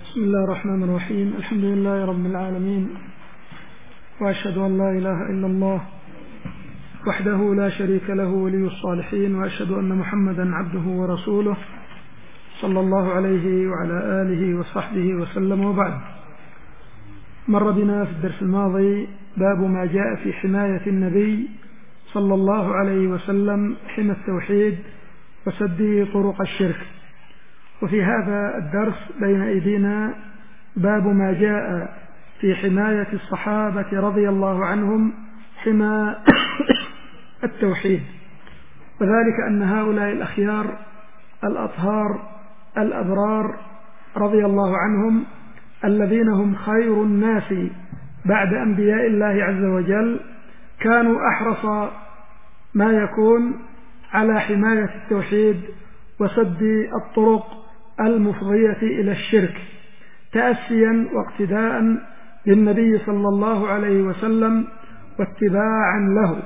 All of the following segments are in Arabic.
بسم الله الرحمن الرحيم. الحمد لله رب العالمين، وأشهد أن لا إله إلا الله وحده لا شريك له ولي الصالحين، وأشهد أن محمدا عبده ورسوله صلى الله عليه وعلى آله وصحبه وسلم. وبعد، مر بنا في الدرس الماضي باب ما جاء في حماية النبي صلى الله عليه وسلم حمى التوحيد وسد طرق الشرك، وفي هذا الدرس بين أيدينا باب ما جاء في حماية الصحابة رضي الله عنهم حمى التوحيد، وذلك أن هؤلاء الأخيار الأطهار الأبرار رضي الله عنهم الذين هم خير الناس بعد أنبياء الله عز وجل كانوا أحرص ما يكون على حماية التوحيد وسد الطرق المفضية إلى الشرك، تأسيا واقتداء بالنبي صلى الله عليه وسلم واتباعا له.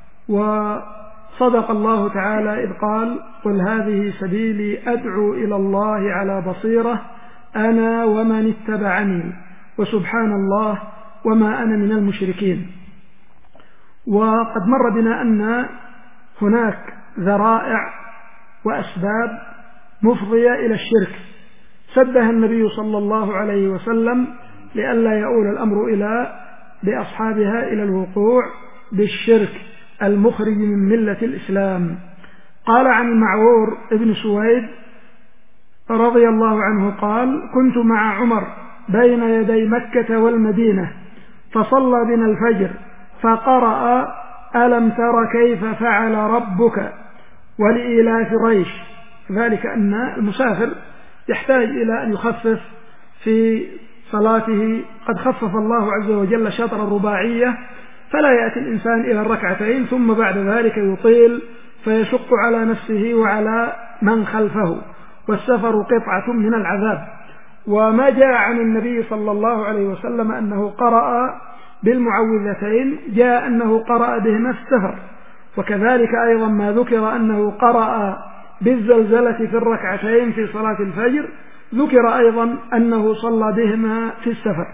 وصدق الله تعالى إذ قال: قل هذه سبيلي أدعو إلى الله على بصيرة أنا ومن اتبعني وسبحان الله وما أنا من المشركين. وقد مر بنا أن هناك ذرائع وأسباب مفضية إلى الشرك سدها النبي صلى الله عليه وسلم لئلا يؤول الأمر بأصحابها إلى الوقوع بالشرك المخرج من ملة الإسلام. قال عن المعور ابن سويد رضي الله عنه قال: كنت مع عمر بين يدي مكة والمدينة فصلى بنا الفجر فقرأ: ألم تر كيف فعل ربك ولإيلاف قريش. ذلك أن المسافر يحتاج إلى أن يخفف في صلاته، قد خفف الله عز وجل شطر الرباعية، فلا يأتي الإنسان إلى الركعتين ثم بعد ذلك يطيل فيشق على نفسه وعلى من خلفه، والسفر قطعة من العذاب. وما جاء عن النبي صلى الله عليه وسلم أنه قرأ بالمعوذتين جاء أنه قرأ بهما في السفر، وكذلك أيضا ما ذكر أنه قرأ بالزلزلة في الركعتين في صلاة الفجر ذكر أيضا أنه صلى بهما في السفر.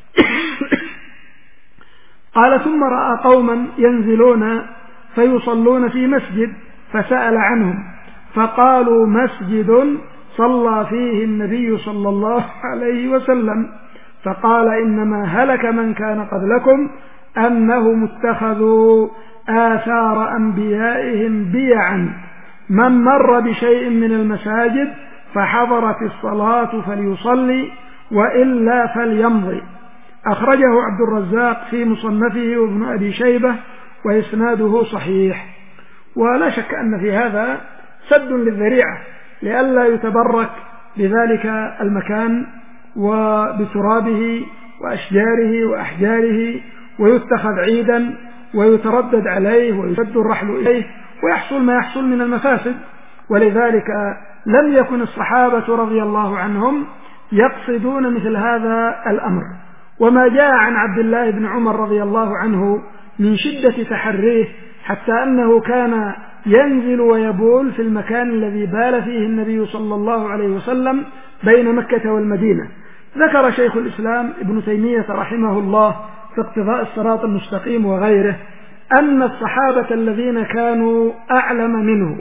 قال: ثم رأى قوما ينزلون فيصلون في مسجد فسأل عنهم فقالوا: مسجد صلى فيه النبي صلى الله عليه وسلم. فقال: إنما هلك من كان قبلكم أنهم اتخذوا آثار أنبيائهم بيعا، من مر بشيء من المساجد فحضرت الصلاة فليصلي وإلا فليمضي. أخرجه عبد الرزاق في مصنفه وابن أبي شيبة وإسناده صحيح. ولا شك أن في هذا سد للذريعة لئلا يتبرك بذلك المكان وبترابه وأشجاره وأحجاره ويتخذ عيدا ويتردد عليه ويشد الرحل إليه ويحصل ما يحصل من المفاسد. ولذلك لم يكن الصحابة رضي الله عنهم يقصدون مثل هذا الأمر. وما جاء عن عبد الله بن عمر رضي الله عنه من شدة تحريه حتى أنه كان ينزل ويبول في المكان الذي بال فيه النبي صلى الله عليه وسلم بين مكة والمدينة. ذكر شيخ الإسلام ابن تيمية رحمه الله في اقتضاء الصراط المستقيم وغيره أن الصحابة الذين كانوا أعلم منه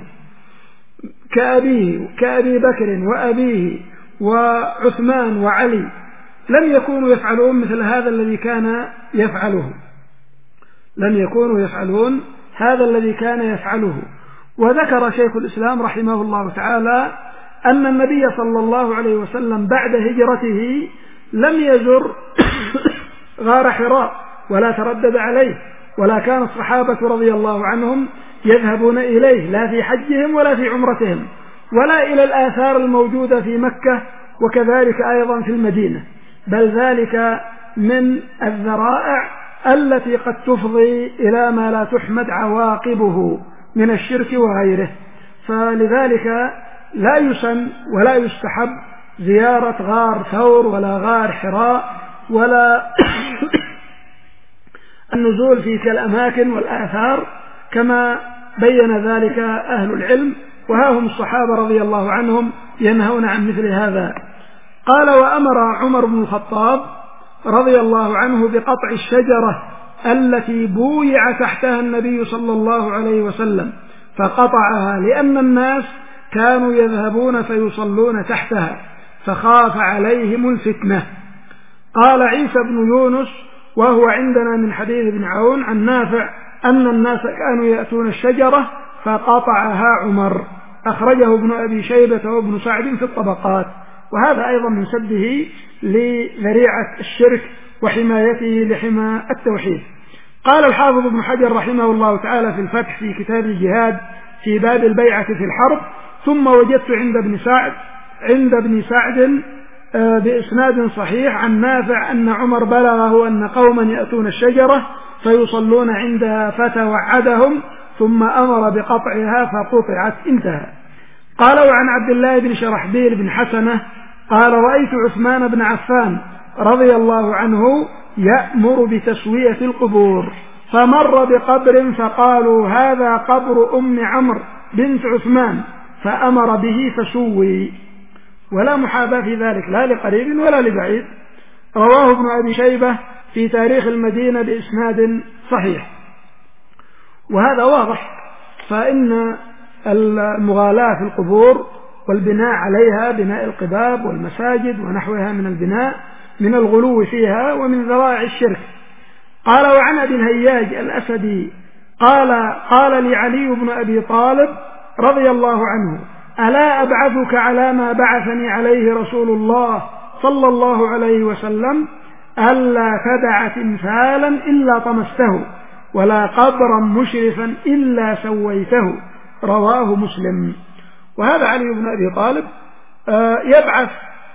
كأبي بكر وأبيه وعثمان وعلي لم يكونوا يفعلون مثل هذا الذي كان يفعله، لم يكونوا يفعلون هذا الذي كان يفعله. وذكر شيخ الإسلام رحمه الله تعالى أن النبي صلى الله عليه وسلم بعد هجرته لم يزر غار حراء ولا تردد عليه، ولا كان الصحابة رضي الله عنهم يذهبون إليه لا في حجهم ولا في عمرتهم ولا إلى الآثار الموجودة في مكة وكذلك أيضا في المدينة، بل ذلك من الذرائع التي قد تفضي إلى ما لا تحمد عواقبه من الشرك وغيره. فلذلك لا يسن ولا يستحب زيارة غار ثور ولا غار حراء ولا النزول في تلك الأماكن والآثار كما بين ذلك أهل العلم، وها هم الصحابة رضي الله عنهم ينهون عن مثل هذا. قال: وأمر عمر بن الخطاب رضي الله عنه بقطع الشجرة التي بويع تحتها النبي صلى الله عليه وسلم، فقطعها لأن الناس كانوا يذهبون فيصلون تحتها فخاف عليهم الفتنة. قال عيسى بن يونس وهو عندنا من حديث ابن عون عن نافع أن الناس كانوا يأتون الشجرة فقطعها عمر، أخرجه ابن أبي شيبة وابن سعد في الطبقات. وهذا أيضا من سده لذريعة الشرك وحمايته لحمى التوحيد. قال الحافظ ابن حجر رحمه الله تعالى في الفتح في كتاب الجهاد في باب البيعة في الحرب: ثم وجدت عند ابن سعد بإسناد صحيح عن نافع أن عمر بلغه أن قوما يأتون الشجرة فيصلون عندها فتوعدهم ثم أمر بقطعها فقطعت. انتهى. قال: وعن عبد الله بن شرحبيل بن حسنة قال: رأيت عثمان بن عفان رضي الله عنه يأمر بتسوية القبور، فمر بقبر فقالوا: هذا قبر أم عمرو بنت عثمان، فأمر به فسوي. ولا محاباة في ذلك لا لقريب ولا لبعيد. رواه ابن أبي شيبة في تاريخ المدينة بإسناد صحيح. وهذا واضح، فإن المغالاة في القبور والبناء عليها، بناء القباب والمساجد ونحوها من البناء، من الغلو فيها ومن ذرائع الشرك. قال: وعن أبي الهياج الأسدي قال لي علي بن أبي طالب رضي الله عنه: ألا أبعثك على ما بعثني عليه رسول الله صلى الله عليه وسلم؟ ألا تدع تمثالا إلا طمسته، ولا قبرا مشرفا إلا سويته. رواه مسلم. وهذا علي بن أبي طالب يبعث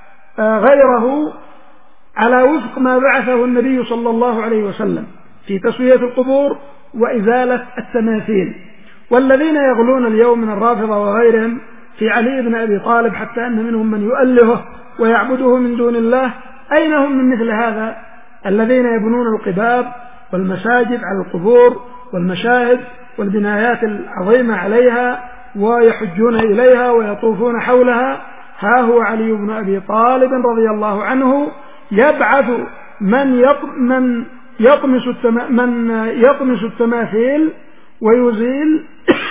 غيره على وفق ما بعثه النبي صلى الله عليه وسلم في تسوية القبور وإزالة التماثيل. والذين يغلون اليوم من الرافضة وغيرهم في علي بن أبي طالب حتى أن منهم من يؤلهه ويعبده من دون الله، أين هم من مثل هذا الذين يبنون القباب والمساجد على القبور والمشاهد والبنايات العظيمة عليها ويحجون إليها ويطوفون حولها؟ ها هو علي بن أبي طالب رضي الله عنه يبعث من يطمس التماثيل ويزيل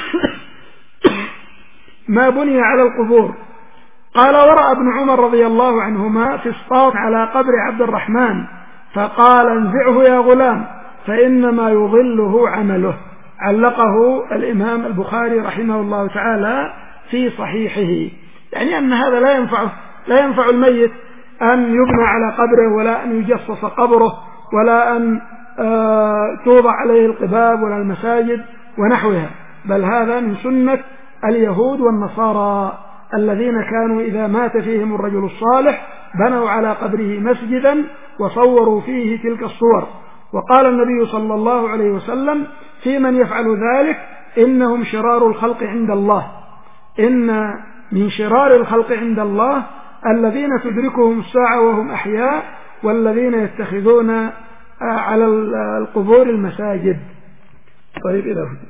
ما بني على القبور. قال: ورأى ابن عمر رضي الله عنهما فسطاط على قبر عبد الرحمن فقال: انزعه يا غلام فإنما يضله عمله. علقه الإمام البخاري رحمه الله تعالى في صحيحه. يعني أن هذا لا ينفع الميت أن يبنى على قبره، ولا أن يجصص قبره، ولا أن توضع عليه القباب ولا المساجد ونحوها، بل هذا من سنة اليهود والنصارى الذين كانوا إذا مات فيهم الرجل الصالح بنوا على قبره مسجدا وصوروا فيه تلك الصور. وقال النبي صلى الله عليه وسلم في من يفعل ذلك: إنهم شرار الخلق عند الله. إن من شرار الخلق عند الله الذين تدركهم الساعة وهم أحياء، والذين يتخذون على القبور المساجد. طيب، إلى هنا.